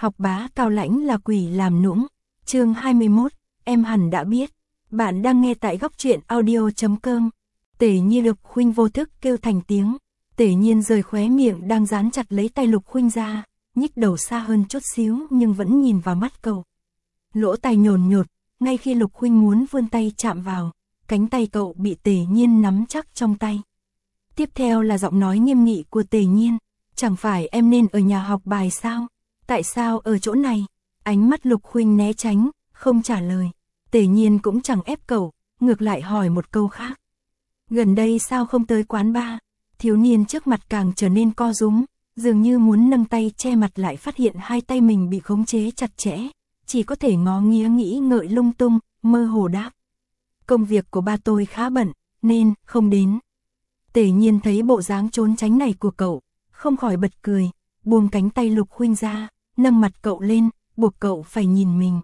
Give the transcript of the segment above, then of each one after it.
Học bá cao lãnh là quỷ làm nũng. Chương 21, em hẳn đã biết. Bạn đang nghe tại góc truyện audio.com. Tề Nhiên Lục Khuynh vô thức kêu thành tiếng. Tề Nhiên rời khóe miệng đang dán chặt lấy tay Lục Khuynh ra, nhích đầu xa hơn chút xíu nhưng vẫn nhìn vào mắt cậu. Lỗ tai nhồn nhột, ngay khi Lục Khuynh muốn vươn tay chạm vào, cánh tay cậu bị Tề Nhiên nắm chắc trong tay. Tiếp theo là giọng nói nghiêm nghị của Tề Nhiên, chẳng phải em nên ở nhà học bài sao? Tại sao ở chỗ này? Ánh mắt Lục Khuynh né tránh, không trả lời. Tề Nhiên cũng chẳng ép cậu, ngược lại hỏi một câu khác. Gần đây sao không tới quán bar? Thiếu niên trước mặt càng trở nên co rúm, dường như muốn nâng tay che mặt lại phát hiện hai tay mình bị khống chế chặt chẽ, chỉ có thể ngó nghía nghĩ ngợi lung tung, mơ hồ đáp. Công việc của ba tôi khá bận, nên không đến. Tề Nhiên thấy bộ dáng trốn tránh này của cậu, không khỏi bật cười, buông cánh tay Lục Khuynh ra, nâng mặt cậu lên, buộc cậu phải nhìn mình.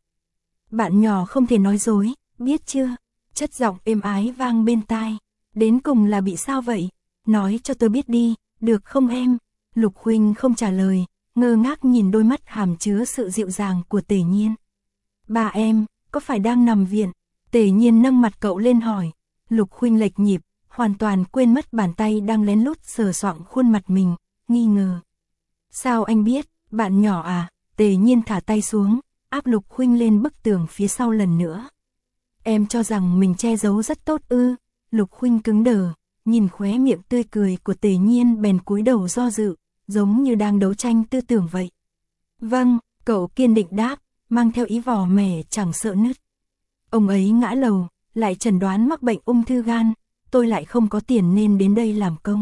Bạn nhỏ không thể nói dối, biết chưa? Chất giọng êm ái vang bên tai. Đến cùng là bị sao vậy? Nói cho tôi biết đi, được không em? Lục Khuynh không trả lời, ngơ ngác nhìn đôi mắt hàm chứa sự dịu dàng của Tề Nhiên. Bà em, có phải đang nằm viện? Tề Nhiên nâng mặt cậu lên hỏi. Lục Khuynh lệch nhịp, hoàn toàn quên mất bàn tay đang lén lút sờ soạng khuôn mặt mình, nghi ngờ. Sao anh biết, bạn nhỏ à? Tề Nhiên thả tay xuống, áp Lục Khuynh lên bức tường phía sau lần nữa. Em cho rằng mình che giấu rất tốt ư? Lục Khuynh cứng đờ, nhìn khóe miệng tươi cười của Tề Nhiên bèn cúi đầu do dự, giống như đang đấu tranh tư tưởng vậy. Vâng, cậu kiên định đáp, mang theo ý vò mẻ chẳng sợ nứt. Ông ấy ngã lầu, lại chẩn đoán mắc bệnh ung thư gan, tôi lại không có tiền nên đến đây làm công.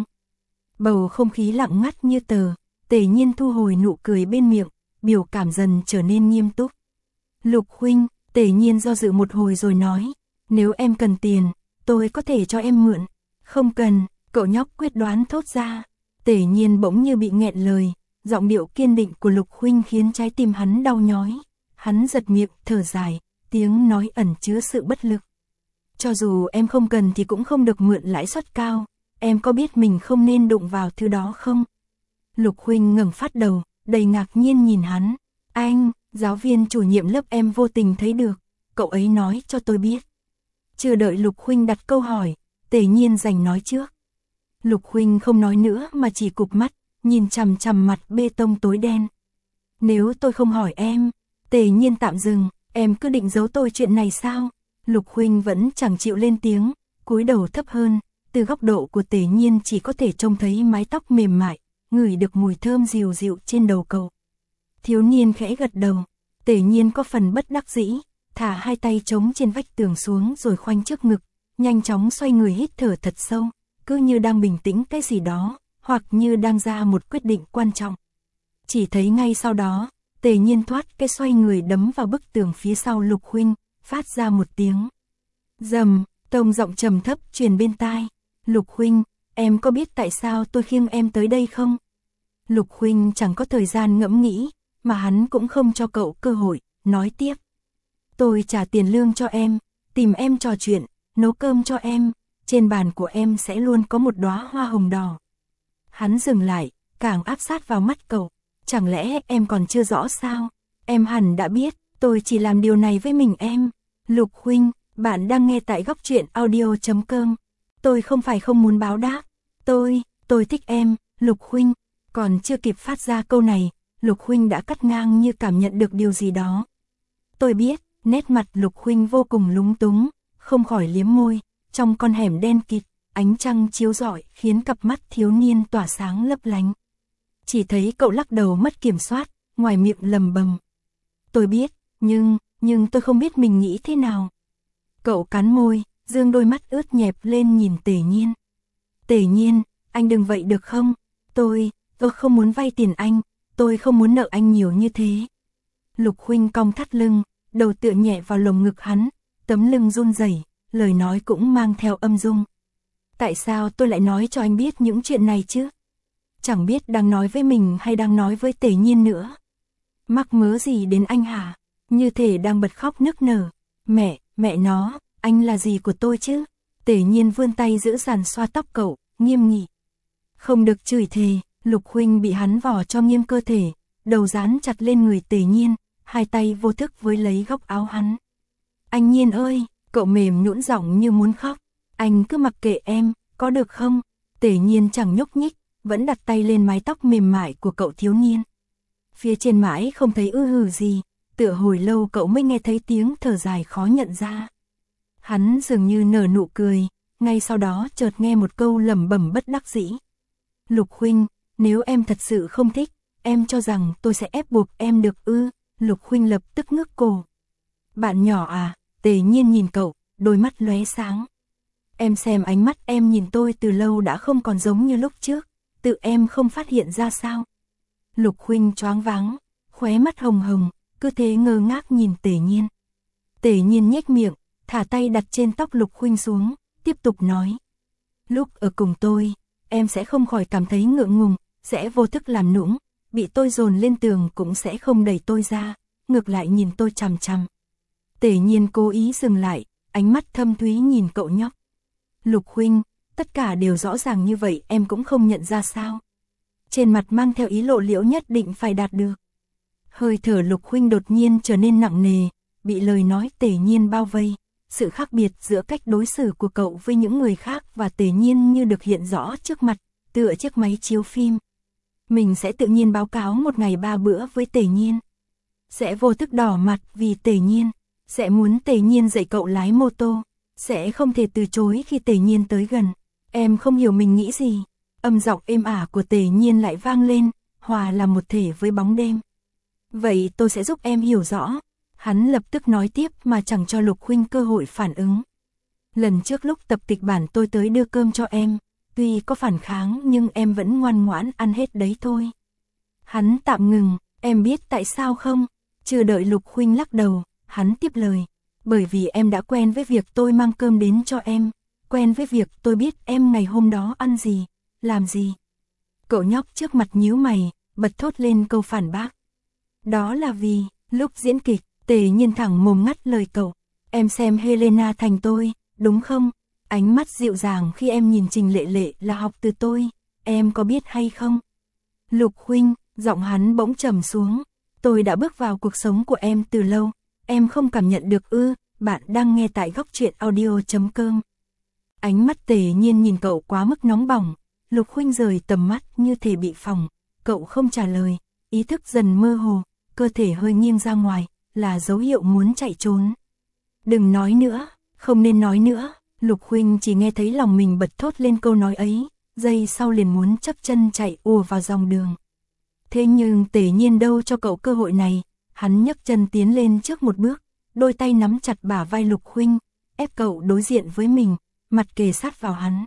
Bầu không khí lặng ngắt như tờ, Tề Nhiên thu hồi nụ cười bên miệng, biểu cảm dần trở nên nghiêm túc. Lục Khuynh, Tề Nhiên do dự một hồi rồi nói, nếu em cần tiền, tôi có thể cho em mượn. Không cần, cậu nhóc quyết đoán thốt ra. Tề Nhiên bỗng như bị nghẹn lời, giọng điệu kiên định của Lục Khuynh khiến trái tim hắn đau nhói. Hắn giật miệng, thở dài, tiếng nói ẩn chứa sự bất lực. Cho dù em không cần thì cũng không được mượn lãi suất cao, em có biết mình không nên đụng vào thứ đó không? Lục Khuynh ngẩng phát đầu, đầy ngạc nhiên nhìn hắn. Anh, giáo viên chủ nhiệm lớp em vô tình thấy được, cậu ấy nói cho tôi biết. Chưa đợi Lục Khuynh đặt câu hỏi, Tề Nhiên giành nói trước. Lục Khuynh không nói nữa mà chỉ cụp mắt, nhìn chằm chằm mặt bê tông tối đen. Nếu tôi không hỏi em, Tề Nhiên tạm dừng, em cứ định giấu tôi chuyện này sao? Lục Khuynh vẫn chẳng chịu lên tiếng, cúi đầu thấp hơn, từ góc độ của Tề Nhiên chỉ có thể trông thấy mái tóc mềm mại, ngửi được mùi thơm dịu dịu trên đầu cậu. Thiếu niên khẽ gật đầu, Tề Nhiên có phần bất đắc dĩ, thả hai tay chống trên vách tường xuống rồi khoanh trước ngực, nhanh chóng xoay người hít thở thật sâu, cứ như đang bình tĩnh cái gì đó, hoặc như đang ra một quyết định quan trọng. Chỉ thấy ngay sau đó, Tề Nhiên thoát cái xoay người đấm vào bức tường phía sau Lục Khuynh, phát ra một tiếng rầm, tông giọng trầm thấp truyền bên tai. Lục Khuynh, em có biết tại sao tôi khiêng em tới đây không? Lục Khuynh chẳng có thời gian ngẫm nghĩ, mà hắn cũng không cho cậu cơ hội, nói tiếp. Tôi trả tiền lương cho em, tìm em trò chuyện, nấu cơm cho em, trên bàn của em sẽ luôn có một đóa hoa hồng đỏ. Hắn dừng lại, càng áp sát vào mắt cậu. Chẳng lẽ em còn chưa rõ sao? Em hẳn đã biết, tôi chỉ làm điều này với mình em. Lục Khuynh, bạn đang nghe tại góc truyện audio.com. Tôi không phải không muốn báo đáp. Tôi thích em, Lục Khuynh. Còn chưa kịp phát ra câu này, Lục Khuynh đã cắt ngang như cảm nhận được điều gì đó. Tôi biết, nét mặt Lục Khuynh vô cùng lúng túng, không khỏi liếm môi. Trong con hẻm đen kịt, ánh trăng chiếu rọi khiến cặp mắt thiếu niên tỏa sáng lấp lánh. Chỉ thấy cậu lắc đầu mất kiểm soát, ngoài miệng lầm bầm. Tôi biết, nhưng tôi không biết mình nghĩ thế nào. Cậu cắn môi, dương đôi mắt ướt nhẹp lên nhìn Tề Nhiên. Tề Nhiên, anh đừng vậy được không? Tôi không muốn vay tiền anh, tôi không muốn nợ anh nhiều như thế. Lục Khuynh cong thắt lưng, đầu tựa nhẹ vào lồng ngực hắn, tấm lưng run rẩy, lời nói cũng mang theo âm dung. Tại sao tôi lại nói cho anh biết những chuyện này chứ? Chẳng biết đang nói với mình hay đang nói với Tề Nhiên nữa. Mắc mớ gì đến anh hả? Như thể đang bật khóc nức nở. Mẹ nó, anh là gì của tôi chứ? Tề Nhiên vươn tay giữ dàn xoa tóc cậu, nghiêm nghị. Không được chửi thề, Lục Khuynh bị hắn vò cho nghiêm cơ thể, đầu dán chặt lên người Tề Nhiên, hai tay vô thức với lấy góc áo hắn. Anh Nhiên ơi, cậu mềm nhũn giọng như muốn khóc, anh cứ mặc kệ em, có được không? Tề Nhiên chẳng nhúc nhích, vẫn đặt tay lên mái tóc mềm mại của cậu thiếu niên. Phía trên mãi không thấy hừ gì, tựa hồi lâu cậu mới nghe thấy tiếng thở dài khó nhận ra. Hắn dường như nở nụ cười, ngay sau đó chợt nghe một câu lẩm bẩm bất đắc dĩ. Lục huynh, nếu em thật sự không thích, em cho rằng tôi sẽ ép buộc em được ư? Lục huynh lập tức ngước cổ. Bạn nhỏ à? Tề Nhiên nhìn cậu, đôi mắt lóe sáng. Em xem ánh mắt em nhìn tôi từ lâu đã không còn giống như lúc trước, tự em không phát hiện ra sao? Lục huynh choáng váng, khóe mắt hồng hồng, cứ thế ngơ ngác nhìn Tề Nhiên. Tề Nhiên nhếch miệng, thả tay đặt trên tóc Lục huynh xuống, tiếp tục nói. Lúc ở cùng tôi, em sẽ không khỏi cảm thấy ngượng ngùng, sẽ vô thức làm nũng, bị tôi dồn lên tường cũng sẽ không đẩy tôi ra, ngược lại nhìn tôi chằm chằm. Tề Nhiên cố ý dừng lại, ánh mắt thâm thúy nhìn cậu nhóc. Lục huynh, tất cả đều rõ ràng như vậy em cũng không nhận ra sao? Trên mặt mang theo ý lộ liễu nhất định phải đạt được. Hơi thở Lục huynh đột nhiên trở nên nặng nề, bị lời nói Tề Nhiên bao vây. Sự khác biệt giữa cách đối xử của cậu với những người khác và Tề Nhiên như được hiện rõ trước mặt, tựa chiếc máy chiếu phim. Mình sẽ tự nhiên báo cáo một ngày 3 bữa với Tề Nhiên. Sẽ vô thức đỏ mặt vì Tề Nhiên. Sẽ muốn Tề Nhiên dạy cậu lái mô tô. Sẽ không thể từ chối khi Tề Nhiên tới gần. Em không hiểu mình nghĩ gì. Âm giọng êm ả của Tề Nhiên lại vang lên, hòa là một thể với bóng đêm. Vậy tôi sẽ giúp em hiểu rõ. Hắn lập tức nói tiếp mà chẳng cho Lục huynh cơ hội phản ứng. Lần trước lúc tập kịch bản tôi tới đưa cơm cho em, tuy có phản kháng nhưng em vẫn ngoan ngoãn ăn hết đấy thôi. Hắn tạm ngừng, em biết tại sao không? Chưa đợi Lục huynh lắc đầu, hắn tiếp lời. Bởi vì em đã quen với việc tôi mang cơm đến cho em, quen với việc tôi biết em ngày hôm đó ăn gì, làm gì. Cậu nhóc trước mặt nhíu mày, bật thốt lên câu phản bác. Đó là vì, lúc diễn kịch, Tề Nhiên thẳng mồm ngắt lời cậu. Em xem Helena thành tôi, đúng không? Ánh mắt dịu dàng khi em nhìn Trình Lệ Lệ là học từ tôi, em có biết hay không? Lục huynh, giọng hắn bỗng trầm xuống. Tôi đã bước vào cuộc sống của em từ lâu, em không cảm nhận được ư? Bạn đang nghe tại Góc Truyện Audio.com. Ánh mắt Tề Nhiên nhìn cậu quá mức nóng bỏng. Lục huynh rời tầm mắt như thể bị phỏng. Cậu không trả lời, ý thức dần mơ hồ, cơ thể hơi nghiêng ra ngoài, là dấu hiệu muốn chạy trốn. Đừng nói nữa, không nên nói nữa. Lục huynh chỉ nghe thấy lòng mình bật thốt lên câu nói ấy, giây sau liền muốn chấp chân chạy ùa vào dòng đường. Thế nhưng Tề Nhiên đâu cho cậu cơ hội này, hắn nhấc chân tiến lên trước một bước, đôi tay nắm chặt bả vai Lục huynh, ép cậu đối diện với mình, mặt kề sát vào hắn.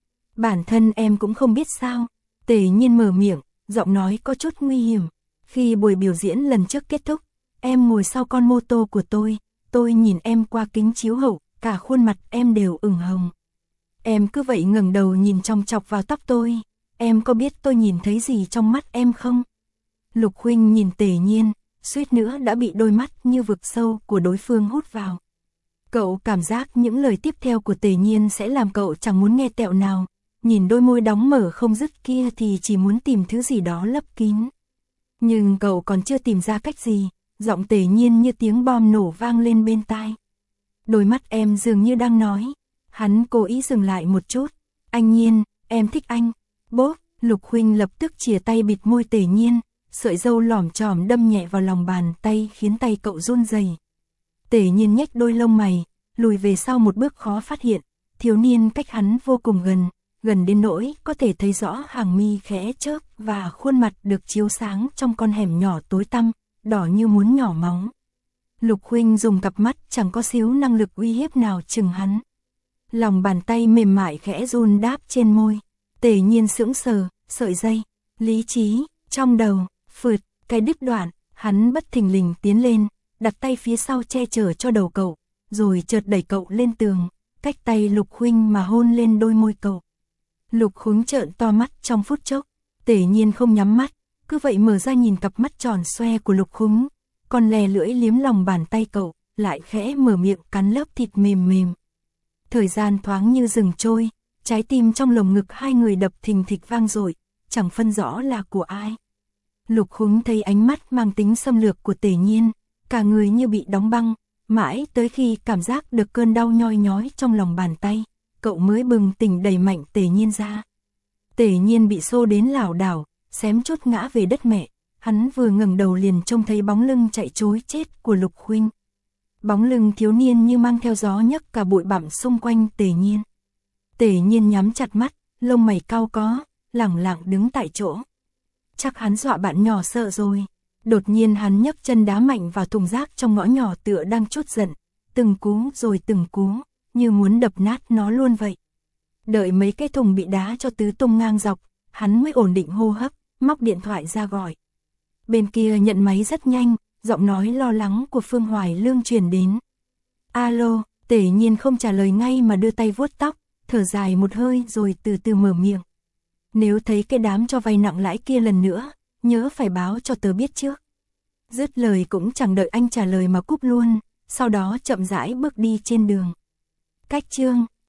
Bản thân em cũng không biết sao. Tề Nhiên mở miệng, giọng nói có chút nguy hiểm. Khi buổi biểu diễn lần trước kết thúc, em ngồi sau con mô tô của tôi nhìn em qua kính chiếu hậu, cả khuôn mặt em đều ửng hồng. Em cứ vậy ngẩng đầu nhìn chòng chọc vào tóc tôi, em có biết tôi nhìn thấy gì trong mắt em không? Lục huynh nhìn Tề Nhiên, suýt nữa đã bị đôi mắt như vực sâu của đối phương hút vào. Cậu cảm giác những lời tiếp theo của Tề Nhiên sẽ làm cậu chẳng muốn nghe tẹo nào, nhìn đôi môi đóng mở không dứt kia thì chỉ muốn tìm thứ gì đó lấp kín. Nhưng cậu còn chưa tìm ra cách gì, giọng Tề Nhiên như tiếng bom nổ vang lên bên tai. Đôi mắt em dường như đang nói. Hắn cố ý dừng lại một chút. Anh Nhiên, em thích anh. Bốp, Lục huynh lập tức chìa tay bịt môi Tề Nhiên, sợi râu lỏm chỏm đâm nhẹ vào lòng bàn tay khiến tay cậu run rẩy. Tề Nhiên nhếch đôi lông mày, lùi về sau một bước khó phát hiện. Thiếu niên cách hắn vô cùng gần, gần đến nỗi có thể thấy rõ hàng mi khẽ chớp và khuôn mặt được chiếu sáng trong con hẻm nhỏ tối tăm, đỏ như muốn nhỏ máu. Lục huynh dùng cặp mắt chẳng có xíu năng lực uy hiếp nào chừng hắn. Lòng bàn tay mềm mại khẽ run đáp trên môi. Tề Nhiên sững sờ, sợi dây, lý trí, trong đầu, phượt, cái đứt đoạn, hắn bất thình lình tiến lên, đặt tay phía sau che chở cho đầu cậu, rồi chợt đẩy cậu lên tường, cách tay Lục huynh mà hôn lên đôi môi cậu. Lục huynh trợn to mắt trong phút chốc, Tề Nhiên không nhắm mắt, cứ vậy mở ra nhìn cặp mắt tròn xoe của Lục huynh, còn lè lưỡi liếm lòng bàn tay cậu, lại khẽ mở miệng cắn lớp thịt mềm mềm. Thời gian thoáng như dừng trôi, trái tim trong lồng ngực hai người đập thình thịch vang dội, chẳng phân rõ là của ai. Lục Khúng thấy ánh mắt mang tính xâm lược của Tề Nhiên, cả người như bị đóng băng, mãi tới khi cảm giác được cơn đau nhoi nhói trong lòng bàn tay, cậu mới bừng tỉnh đẩy mạnh Tề Nhiên ra. Tề Nhiên bị xô đến lảo đảo, xém chút ngã về đất mẹ, hắn vừa ngẩng đầu liền trông thấy bóng lưng chạy trối chết của Lục Khuynh. Bóng lưng thiếu niên như mang theo gió nhấc cả bụi bặm xung quanh Tề Nhiên. Tề Nhiên nhắm chặt mắt, lông mày cau có, lẳng lặng đứng tại chỗ. Chắc hắn dọa bạn nhỏ sợ rồi. Đột nhiên hắn nhấc chân đá mạnh vào thùng rác trong ngõ nhỏ tựa đang trút giận, từng cú rồi từng cú, như muốn đập nát nó luôn vậy. Đợi mấy cái thùng bị đá cho tứ tung ngang dọc, hắn mới ổn định hô hấp, móc điện thoại ra gọi. Bên kia nhận máy rất nhanh, giọng nói lo lắng của Phương Hoài Lương truyền đến. Alo, Tề Nhiên không trả lời ngay mà đưa tay vuốt tóc, thở dài một hơi rồi từ từ mở miệng. Nếu thấy cái đám cho vay nặng lãi kia lần nữa, nhớ phải báo cho tớ biết trước. Dứt lời cũng chẳng đợi anh trả lời mà cúp luôn, sau đó chậm rãi bước đi trên đường. Cách chương